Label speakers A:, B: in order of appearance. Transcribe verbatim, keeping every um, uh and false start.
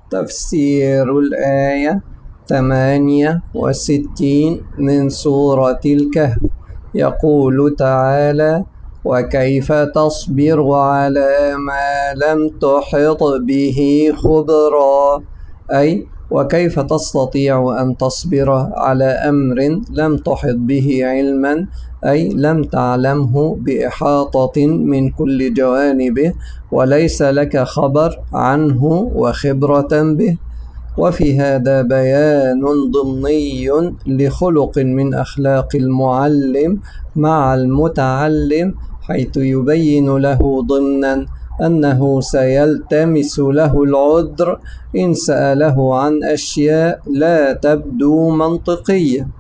A: تفسير الآية ثمانية وستين من سورة الكهف. يقول تعالى: وكيف تصبر على ما لم تحط به خبرا، أي وكيف تستطيع أن تصبر على أمر لم تحط به علما، أي لم تعلمه بإحاطة من كل جوانبه، وليس لك خبر عنه وخبرة به. وفي هذا بيان ضمني لخلق من أخلاق المعلم مع المتعلم، حيث يبين له ضمنا أنه سيلتمس له العذر إن سأله عن أشياء لا تبدو منطقية.